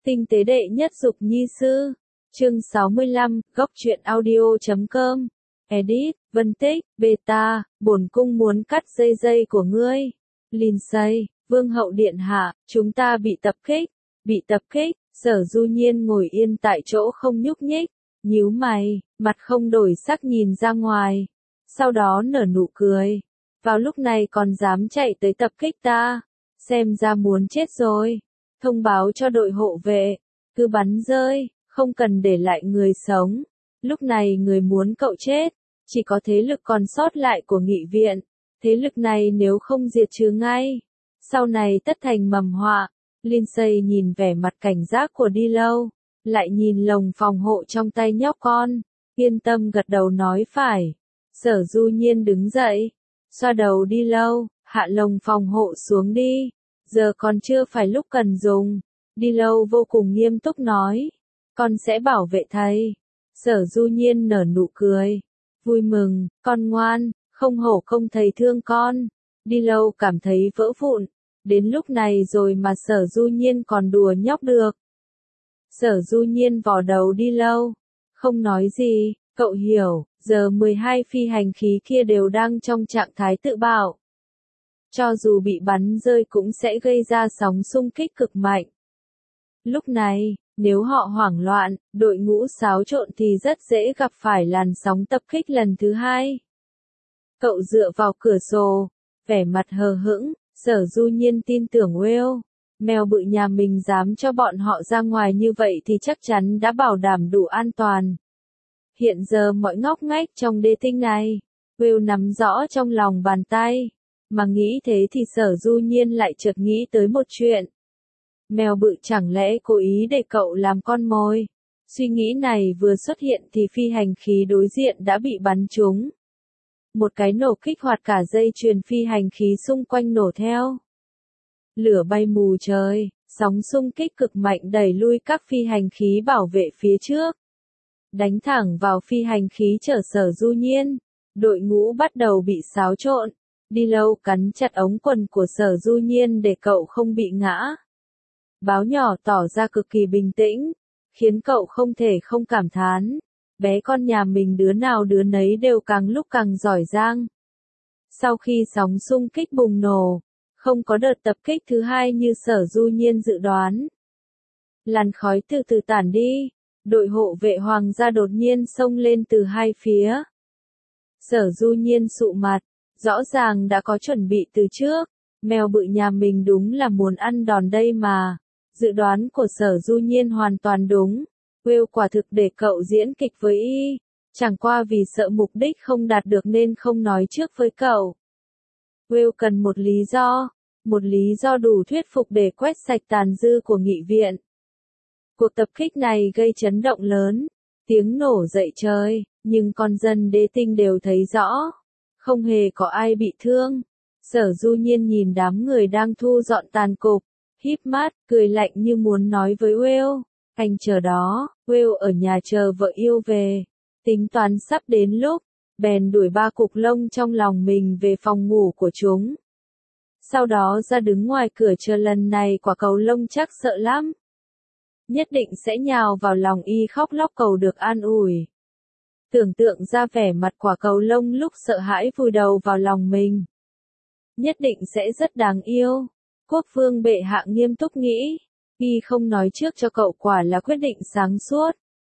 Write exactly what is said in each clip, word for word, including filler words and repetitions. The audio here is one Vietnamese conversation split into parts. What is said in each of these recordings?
Tinh tế đệ nhất dục nhi sư. Chương sáu mươi lăm, góc truyện audio chấm com. Edit, Vân Tích, Beta, bổn cung muốn cắt dây dây của ngươi. Lindsay, Vương hậu điện hạ, chúng ta bị tập kích. Bị tập kích, Sở Du Nhiên ngồi yên tại chỗ không nhúc nhích, nhíu mày, mặt không đổi sắc nhìn ra ngoài. Sau đó nở nụ cười. Vào lúc này còn dám chạy tới tập kích ta. Xem ra muốn chết rồi. Thông báo cho đội hộ vệ. Cứ bắn rơi, không cần để lại người sống. Lúc này người muốn cậu chết. Chỉ có thế lực còn sót lại của nghị viện. Thế lực này nếu không diệt trừ ngay, sau này tất thành mầm họa. Lindsay nhìn vẻ mặt cảnh giác của Đi Lâu, lại nhìn lồng phòng hộ trong tay nhóc con, yên tâm gật đầu nói phải. Sở Du Nhiên đứng dậy, xoa đầu Đi Lâu, hạ lồng phòng hộ xuống đi, giờ còn chưa phải lúc cần dùng. Đi Lâu vô cùng nghiêm túc nói, con sẽ bảo vệ thầy. Sở Du Nhiên nở nụ cười, vui mừng, con ngoan, không hổ công thầy thương con. Đi Lâu cảm thấy vỡ vụn. Đến lúc này rồi mà Sở Du Nhiên còn đùa nhóc được. Sở Du Nhiên vò đầu Đi Lâu, không nói gì, cậu hiểu, giờ mười hai phi hành khí kia đều đang trong trạng thái tự bạo. Cho dù bị bắn rơi cũng sẽ gây ra sóng xung kích cực mạnh. Lúc này, nếu họ hoảng loạn, đội ngũ xáo trộn thì rất dễ gặp phải làn sóng tập kích lần thứ hai. Cậu dựa vào cửa sổ, vẻ mặt hờ hững. Sở Du Nhiên tin tưởng Will, mèo bự nhà mình dám cho bọn họ ra ngoài như vậy thì chắc chắn đã bảo đảm đủ an toàn. Hiện giờ mọi ngóc ngách trong đế tinh này, Will nắm rõ trong lòng bàn tay. Mà nghĩ thế thì Sở Du Nhiên lại chợt nghĩ tới một chuyện. Mèo bự chẳng lẽ cố ý để cậu làm con mồi? Suy nghĩ này vừa xuất hiện thì phi hành khí đối diện đã bị bắn trúng. Một cái nổ kích hoạt cả dây chuyền phi hành khí xung quanh nổ theo. Lửa bay mù trời, sóng xung kích cực mạnh đẩy lui các phi hành khí bảo vệ phía trước. Đánh thẳng vào phi hành khí chở Sở Du Nhiên. Đội ngũ bắt đầu bị xáo trộn. Đi Lâu cắn chặt ống quần của Sở Du Nhiên để cậu không bị ngã. Báo nhỏ tỏ ra cực kỳ bình tĩnh, khiến cậu không thể không cảm thán. Bé con nhà mình đứa nào đứa nấy đều càng lúc càng giỏi giang. Sau khi sóng xung kích bùng nổ, không có đợt tập kích thứ hai như Sở Du Nhiên dự đoán. Làn khói từ từ tản đi, đội hộ vệ hoàng gia đột nhiên xông lên từ hai phía. Sở Du Nhiên sụ mặt, rõ ràng đã có chuẩn bị từ trước, mèo bự nhà mình đúng là muốn ăn đòn đây mà. Dự đoán của Sở Du Nhiên hoàn toàn đúng. Will quả thực để cậu diễn kịch với y, chẳng qua vì sợ mục đích không đạt được nên không nói trước với cậu. Will cần một lý do, một lý do đủ thuyết phục để quét sạch tàn dư của nghị viện. Cuộc tập kích này gây chấn động lớn, tiếng nổ dậy trời, nhưng con dân đế tinh đều thấy rõ, không hề có ai bị thương. Sở Du Nhiên nhìn đám người đang thu dọn tàn cục, híp mắt, cười lạnh như muốn nói với Will. Anh chờ đó, Will ở nhà chờ vợ yêu về. Tính toán sắp đến lúc, bèn đuổi ba cục lông trong lòng mình về phòng ngủ của chúng. Sau đó ra đứng ngoài cửa chờ lần này quả cầu lông chắc sợ lắm. Nhất định sẽ nhào vào lòng y khóc lóc cầu được an ủi. Tưởng tượng ra vẻ mặt quả cầu lông lúc sợ hãi vùi đầu vào lòng mình. Nhất định sẽ rất đáng yêu. Quốc vương bệ hạ nghiêm túc nghĩ. Y không nói trước cho cậu quả là quyết định sáng suốt.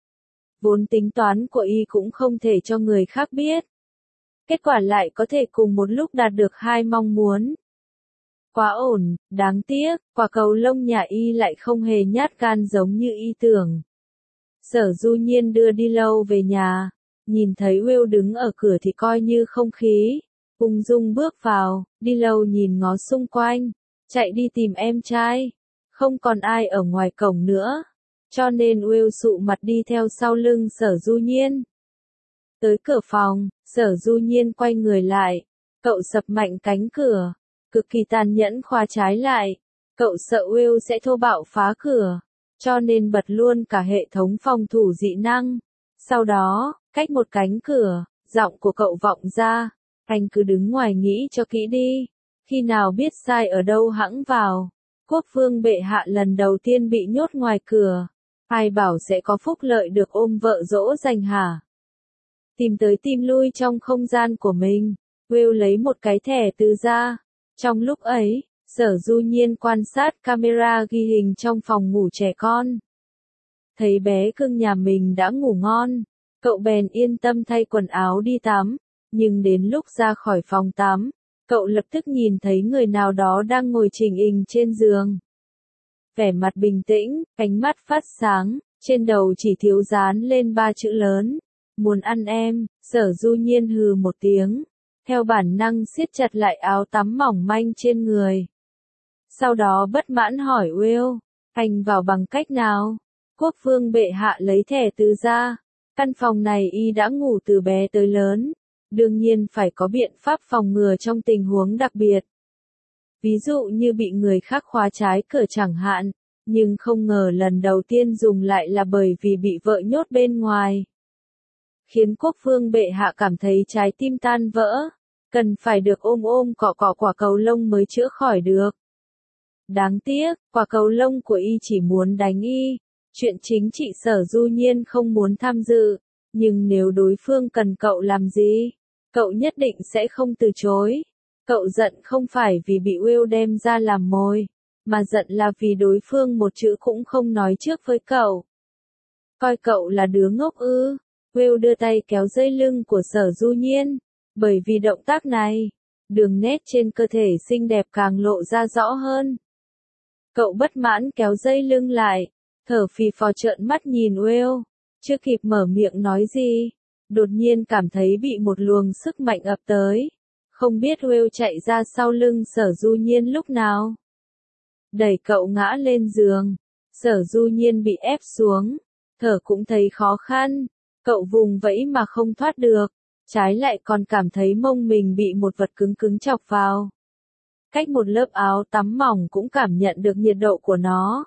Vốn tính toán của y cũng không thể cho người khác biết. Kết quả lại có thể cùng một lúc đạt được hai mong muốn. Quá ổn, đáng tiếc, quả cầu lông nhà y lại không hề nhát gan giống như y tưởng. Sở Du Nhiên đưa Đi Lâu về nhà, nhìn thấy Will đứng ở cửa thì coi như không khí. Ung dung bước vào, Đi Lâu nhìn ngó xung quanh, chạy đi tìm em trai. Không còn ai ở ngoài cổng nữa, cho nên Will sụ mặt đi theo sau lưng Sở Du Nhiên. Tới cửa phòng, Sở Du Nhiên quay người lại, cậu sập mạnh cánh cửa, cực kỳ tàn nhẫn khóa trái lại. Cậu sợ Will sẽ thô bạo phá cửa, cho nên bật luôn cả hệ thống phòng thủ dị năng. Sau đó, cách một cánh cửa, giọng của cậu vọng ra, anh cứ đứng ngoài nghĩ cho kỹ đi, khi nào biết sai ở đâu hẵng vào. Quốc vương bệ hạ lần đầu tiên bị nhốt ngoài cửa. Ai bảo sẽ có phúc lợi được ôm vợ dỗ dành hả? Tìm tới tìm lui trong không gian của mình, Will lấy một cái thẻ từ ra. Trong lúc ấy, Sở Du Nhiên quan sát camera ghi hình trong phòng ngủ trẻ con. Thấy bé cưng nhà mình đã ngủ ngon, cậu bèn yên tâm thay quần áo đi tắm. Nhưng đến lúc ra khỏi phòng tắm, cậu lập tức nhìn thấy người nào đó đang ngồi chình ình trên giường. Vẻ mặt bình tĩnh, ánh mắt phát sáng, trên đầu chỉ thiếu dán lên ba chữ lớn. Muốn ăn em. Sở Du Nhiên hừ một tiếng, theo bản năng siết chặt lại áo tắm mỏng manh trên người. Sau đó bất mãn hỏi Will, anh vào bằng cách nào? Quốc vương bệ hạ lấy thẻ từ ra. Căn phòng này y đã ngủ từ bé tới lớn. Đương nhiên phải có biện pháp phòng ngừa trong tình huống đặc biệt. Ví dụ như bị người khác khóa trái cửa chẳng hạn. Nhưng không ngờ lần đầu tiên dùng lại là bởi vì bị vợ nhốt bên ngoài. Khiến quốc vương bệ hạ cảm thấy trái tim tan vỡ. Cần phải được ôm ôm cọ cọ quả cầu lông mới chữa khỏi được. Đáng tiếc, quả cầu lông của y chỉ muốn đánh y. Chuyện chính trị Sở Du Nhiên không muốn tham dự. Nhưng nếu đối phương cần cậu làm gì, cậu nhất định sẽ không từ chối. Cậu giận không phải vì bị Will đem ra làm mồi, mà giận là vì đối phương một chữ cũng không nói trước với cậu. Coi cậu là đứa ngốc ư? Will đưa tay kéo dây lưng của Sở Du Nhiên. Bởi vì động tác này, đường nét trên cơ thể xinh đẹp càng lộ ra rõ hơn. Cậu bất mãn kéo dây lưng lại, thở phì phò trợn mắt nhìn Will. Chưa kịp mở miệng nói gì, đột nhiên cảm thấy bị một luồng sức mạnh ập tới. Không biết Will chạy ra sau lưng Sở Du Nhiên lúc nào. Đẩy cậu ngã lên giường. Sở Du Nhiên bị ép xuống. Thở cũng thấy khó khăn. Cậu vùng vẫy mà không thoát được. Trái lại còn cảm thấy mông mình bị một vật cứng cứng chọc vào. Cách một lớp áo tắm mỏng cũng cảm nhận được nhiệt độ của nó.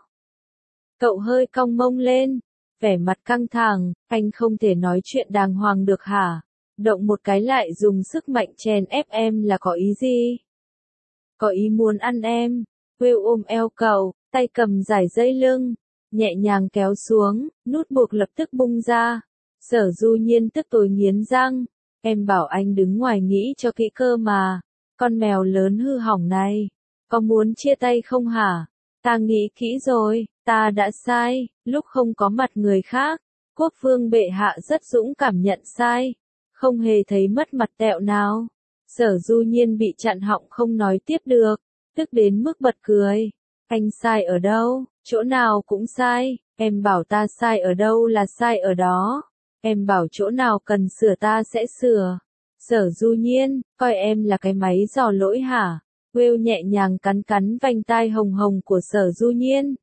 Cậu hơi cong mông lên. Vẻ mặt căng thẳng, anh không thể nói chuyện đàng hoàng được hả? Động một cái lại dùng sức mạnh chèn ép em là có ý gì? Có ý muốn ăn em. Will ôm eo cậu, tay cầm dải dây lưng, nhẹ nhàng kéo xuống, nút buộc lập tức bung ra. Sở Du Nhiên tức tối nghiến răng, em bảo anh đứng ngoài nghĩ cho kỹ cơ mà. Con mèo lớn hư hỏng này, có muốn chia tay không hả? Ta nghĩ kỹ rồi, ta đã sai, lúc không có mặt người khác. Quốc vương bệ hạ rất dũng cảm nhận sai, không hề thấy mất mặt tẹo nào. Sở Du Nhiên bị chặn họng không nói tiếp được, tức đến mức bật cười. Anh sai ở đâu? Chỗ nào cũng sai, em bảo ta sai ở đâu là sai ở đó. Em bảo chỗ nào cần sửa ta sẽ sửa. Sở Du Nhiên, coi em là cái máy dò lỗi hả? Will nhẹ nhàng cắn cắn vành tai hồng hồng của Sở Du Nhiên.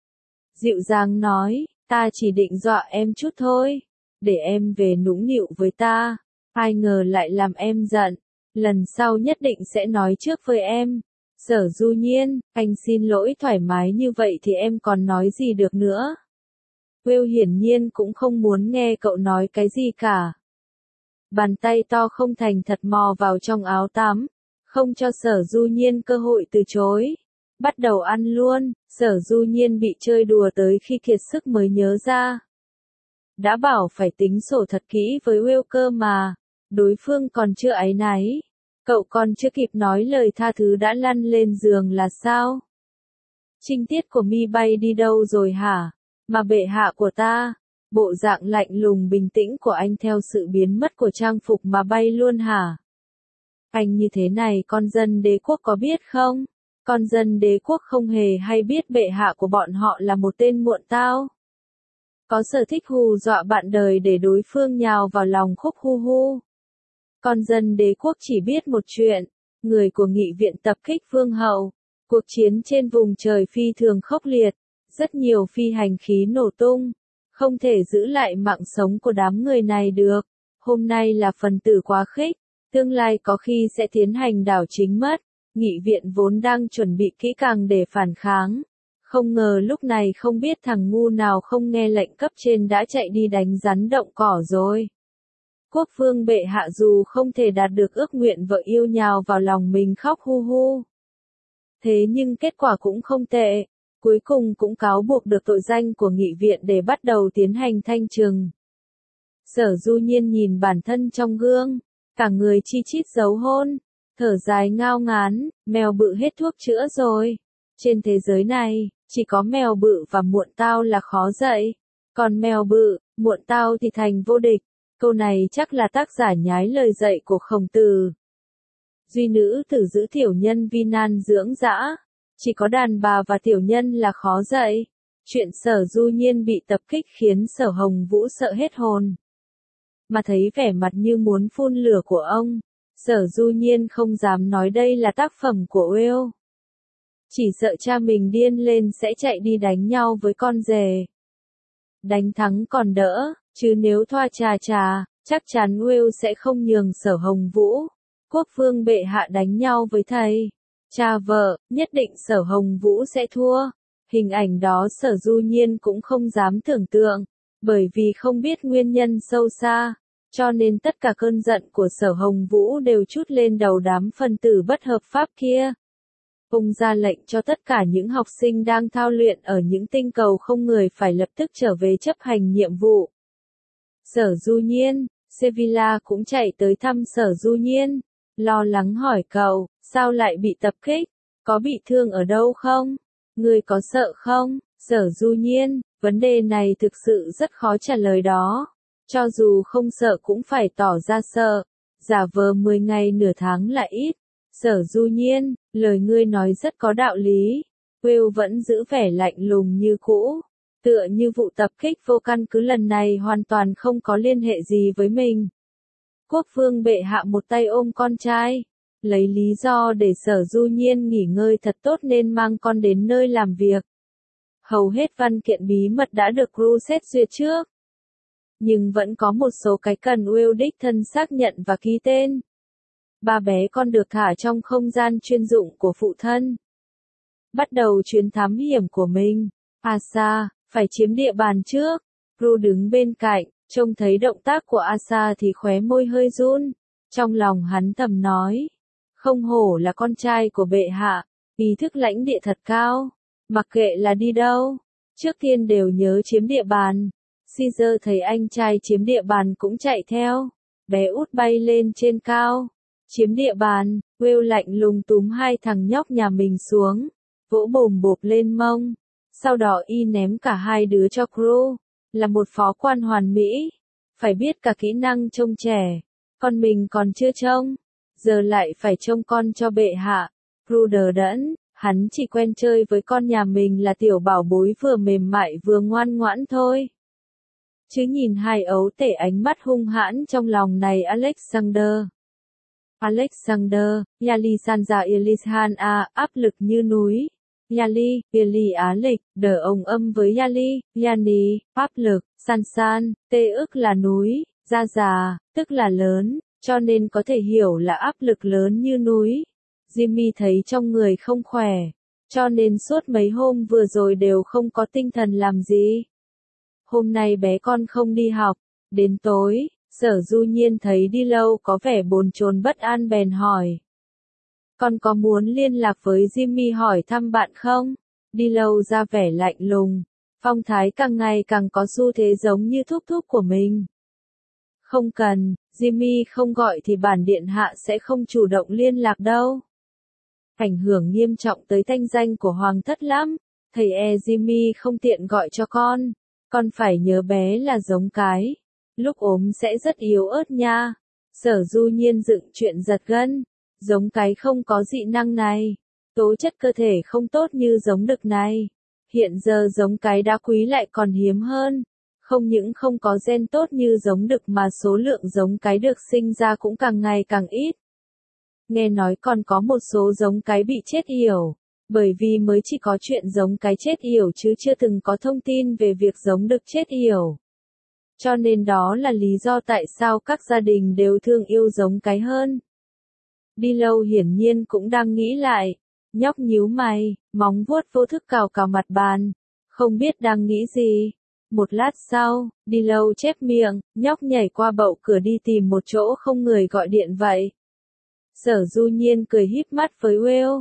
Dịu dàng nói, ta chỉ định dọa em chút thôi, để em về nũng nịu với ta. Ai ngờ lại làm em giận, lần sau nhất định sẽ nói trước với em. Sở Du Nhiên, anh xin lỗi thoải mái như vậy thì em còn nói gì được nữa. Will hiển nhiên cũng không muốn nghe cậu nói cái gì cả. Bàn tay to không thành thật mò vào trong áo tắm, không cho Sở Du Nhiên cơ hội từ chối. Bắt đầu ăn luôn. Sở Du Nhiên bị chơi đùa tới khi kiệt sức mới nhớ ra. Đã bảo phải tính sổ thật kỹ với Will cơ mà. Đối phương còn chưa áy náy. Cậu còn chưa kịp nói lời tha thứ đã lăn lên giường là sao? Trinh tiết của mi bay đi đâu rồi hả? Mà bệ hạ của ta, bộ dạng lạnh lùng bình tĩnh của anh theo sự biến mất của trang phục mà bay luôn hả? Anh như thế này con dân đế quốc có biết không? Con dân đế quốc không hề hay biết bệ hạ của bọn họ là một tên muộn tao. Có sở thích hù dọa bạn đời để đối phương nhào vào lòng khúc hu hu. Con dân đế quốc chỉ biết một chuyện, người của nghị viện tập kích vương hậu. Cuộc chiến trên vùng trời phi thường khốc liệt, rất nhiều phi hành khí nổ tung. Không thể giữ lại mạng sống của đám người này được. Hôm nay là phần tử quá khích, tương lai có khi sẽ tiến hành đảo chính mất. Nghị viện vốn đang chuẩn bị kỹ càng để phản kháng. Không ngờ lúc này không biết thằng ngu nào không nghe lệnh cấp trên đã chạy đi đánh rắn động cỏ rồi. Quốc vương bệ hạ dù không thể đạt được ước nguyện vợ yêu nhào vào lòng mình khóc hu hu. Thế nhưng kết quả cũng không tệ. Cuối cùng cũng cáo buộc được tội danh của nghị viện để bắt đầu tiến hành thanh trừng. Sở Du Nhiên nhìn bản thân trong gương, cả người chi chít dấu hôn, thở dài ngao ngán, mèo bự hết thuốc chữa rồi. Trên thế giới này, chỉ có mèo bự và muộn tao là khó dạy, còn mèo bự, muộn tao thì thành vô địch. Câu này chắc là tác giả nhái lời dạy của Khổng Tử. Duy nữ tử giữ tiểu nhân vi nan dưỡng dã, chỉ có đàn bà và tiểu nhân là khó dạy. Chuyện Sở Du Nhiên bị tập kích khiến Sở Hồng Vũ sợ hết hồn. Mà thấy vẻ mặt như muốn phun lửa của ông, Sở Du Nhiên không dám nói đây là tác phẩm của Will. Chỉ sợ cha mình điên lên sẽ chạy đi đánh nhau với con rể. Đánh thắng còn đỡ, chứ nếu thoa trà trà, chắc chắn Will sẽ không nhường Sở Hồng Vũ. Quốc vương bệ hạ đánh nhau với thầy, cha vợ, nhất định Sở Hồng Vũ sẽ thua. Hình ảnh đó Sở Du Nhiên cũng không dám tưởng tượng, bởi vì không biết nguyên nhân sâu xa, cho nên tất cả cơn giận của Sở Hồng Vũ đều trút lên đầu đám phân tử bất hợp pháp kia. Ông ra lệnh cho tất cả những học sinh đang thao luyện ở những tinh cầu không người phải lập tức trở về chấp hành nhiệm vụ. Sở Du Nhiên, Sevilla cũng chạy tới thăm Sở Du Nhiên, lo lắng hỏi cậu, sao lại bị tập kích, có bị thương ở đâu không? Người có sợ không? Sở Du Nhiên, vấn đề này thực sự rất khó trả lời đó. Cho dù không sợ cũng phải tỏ ra sợ, giả vờ mười ngày nửa tháng là ít. Sở Du Nhiên, lời ngươi nói rất có đạo lý. Will vẫn giữ vẻ lạnh lùng như cũ, tựa như vụ tập kích vô căn cứ lần này hoàn toàn không có liên hệ gì với mình. Quốc vương bệ hạ một tay ôm con trai, lấy lý do để Sở Du Nhiên nghỉ ngơi thật tốt nên mang con đến nơi làm việc. Hầu hết văn kiện bí mật đã được Crew xét duyệt trước, nhưng vẫn có một số cái cần Will đích thân xác nhận và ký tên. Ba bé con được thả trong không gian chuyên dụng của phụ thân. Bắt đầu chuyến thám hiểm của mình. Asa, phải chiếm địa bàn trước. Crew đứng bên cạnh, trông thấy động tác của Asa thì khóe môi hơi run. Trong lòng hắn thầm nói, không hổ là con trai của bệ hạ, ý thức lãnh địa thật cao. Mặc kệ là đi đâu, trước tiên đều nhớ chiếm địa bàn. Caesar thấy anh trai chiếm địa bàn cũng chạy theo. Bé út bay lên trên cao. Chiếm địa bàn, Will lạnh lùng túm hai thằng nhóc nhà mình xuống, vỗ bồm bộp lên mông. Sau đó y ném cả hai đứa cho Crew, là một phó quan hoàn mỹ. Phải biết cả kỹ năng trông trẻ, con mình còn chưa trông, giờ lại phải trông con cho bệ hạ. Crew đờ đẫn, hắn chỉ quen chơi với con nhà mình là tiểu bảo bối vừa mềm mại vừa ngoan ngoãn thôi. Chứ nhìn hai ấu tể ánh mắt hung hãn trong lòng này Alexander. Alexander, Yali Sanja Ilishan A, áp lực như núi. Yali, Yali Á lịch, đờ ông âm với Yali, Yani, áp lực, San San, tê ức là núi, Gia già, tức là lớn, cho nên có thể hiểu là áp lực lớn như núi. Jimmy thấy trong người không khỏe, cho nên suốt mấy hôm vừa rồi đều không có tinh thần làm gì. Hôm nay bé con không đi học, đến tối, Sở Du Nhiên thấy đi lâu có vẻ bồn chồn bất an bèn hỏi. Con có muốn liên lạc với Jimmy hỏi thăm bạn không? Đi lâu ra vẻ lạnh lùng, phong thái càng ngày càng có xu thế giống như thúc thúc của mình. Không cần, Jimmy không gọi thì bản điện hạ sẽ không chủ động liên lạc đâu. Ảnh hưởng nghiêm trọng tới thanh danh của hoàng thất lắm, thầy e Jimmy không tiện gọi cho con, con phải nhớ bé là giống cái. Lúc ốm sẽ rất yếu ớt nha. Sở Du Nhiên dựng chuyện giật gân. Giống cái không có dị năng này. Tố chất cơ thể không tốt như giống đực này. Hiện giờ giống cái đá quý lại còn hiếm hơn. Không những không có gen tốt như giống đực mà số lượng giống cái được sinh ra cũng càng ngày càng ít. Nghe nói còn có một số giống cái bị chết yểu. Bởi vì mới chỉ có chuyện giống cái chết yểu chứ chưa từng có thông tin về việc giống đực chết yểu. Cho nên đó là lý do tại sao các gia đình đều thương yêu giống cái hơn. Đi lâu hiển nhiên cũng đang nghĩ lại. Nhóc nhíu mày, móng vuốt vô thức cào cào mặt bàn. Không biết đang nghĩ gì. Một lát sau, đi lâu chép miệng, nhóc nhảy qua bậu cửa đi tìm một chỗ không người gọi điện vậy. Sở Du Nhiên cười híp mắt với Will.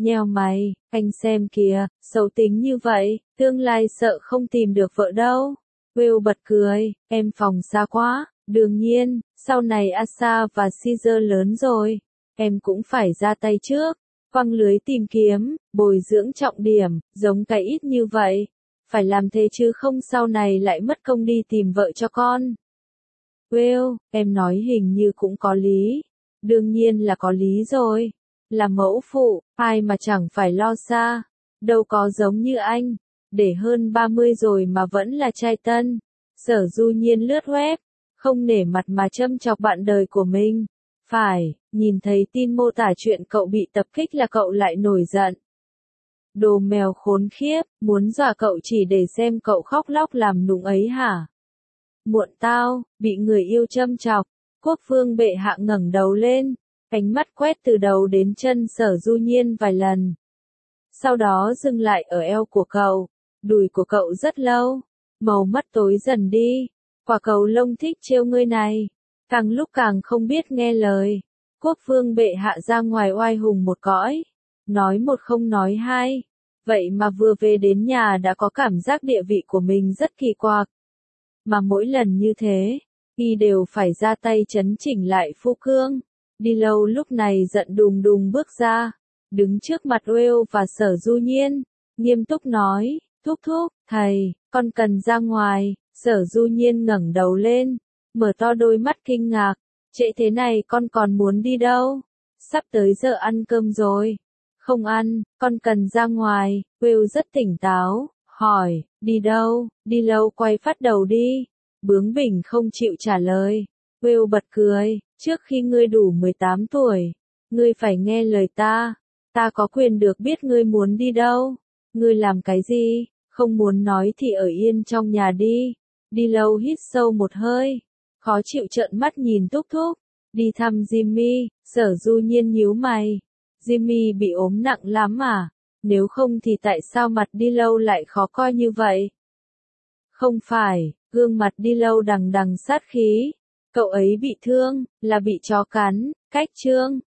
Nheo mày, anh xem kìa, xấu tính như vậy, tương lai sợ không tìm được vợ đâu. Will bật cười, em phòng xa quá, đương nhiên, sau này Asa và Caesar lớn rồi, em cũng phải ra tay trước, quăng lưới tìm kiếm, bồi dưỡng trọng điểm, giống cái ít như vậy. Phải làm thế chứ không sau này lại mất công đi tìm vợ cho con. Will, em nói hình như cũng có lý. Đương nhiên là có lý rồi. Là mẫu phụ, ai mà chẳng phải lo xa. Đâu có giống như anh. Để hơn ba mươi rồi mà vẫn là trai tân. Sở Du Nhiên lướt web. Không nể mặt mà châm chọc bạn đời của mình. Phải, nhìn thấy tin mô tả chuyện cậu bị tập kích là cậu lại nổi giận. Đồ mèo khốn khiếp, muốn dọa cậu chỉ để xem cậu khóc lóc làm nũng ấy hả? Muộn tao, bị người yêu châm chọc. Quốc vương bệ hạ ngẩng đầu lên, ánh mắt quét từ đầu đến chân Sở Du Nhiên vài lần. Sau đó dừng lại ở eo của cậu, đùi của cậu rất lâu, màu mắt tối dần đi. Quả cầu lông thích trêu ngươi này, càng lúc càng không biết nghe lời. Quốc vương bệ hạ ra ngoài oai hùng một cõi, nói một không nói hai. Vậy mà vừa về đến nhà đã có cảm giác địa vị của mình rất kỳ quặc. Mà mỗi lần như thế, y đều phải ra tay chấn chỉnh lại phu cương. Đi lâu lúc này giận đùng đùng bước ra, đứng trước mặt Will và Sở Du Nhiên, nghiêm túc nói, thúc thúc, thầy, con cần ra ngoài. Sở Du Nhiên ngẩng đầu lên, mở to đôi mắt kinh ngạc, trễ thế này con còn muốn đi đâu? Sắp tới giờ ăn cơm rồi. Không ăn, con cần ra ngoài. Will rất tỉnh táo, hỏi, đi đâu? Đi lâu quay phát đầu đi. Bướng bỉnh không chịu trả lời. Will bật cười, trước khi ngươi đủ mười tám tuổi, ngươi phải nghe lời ta. Ta có quyền được biết ngươi muốn đi đâu. Ngươi làm cái gì? Không muốn nói thì ở yên trong nhà đi. Đi lâu hít sâu một hơi, khó chịu trợn mắt nhìn thúc thúc. Đi thăm Jimmy. Sở Du Nhiên nhíu mày. Jimmy bị ốm nặng lắm à? Nếu không thì tại sao mặt đi lâu lại khó coi như vậy? Không phải, gương mặt đi lâu đằng đằng sát khí. Cậu ấy bị thương, là bị chó cắn, cách trương.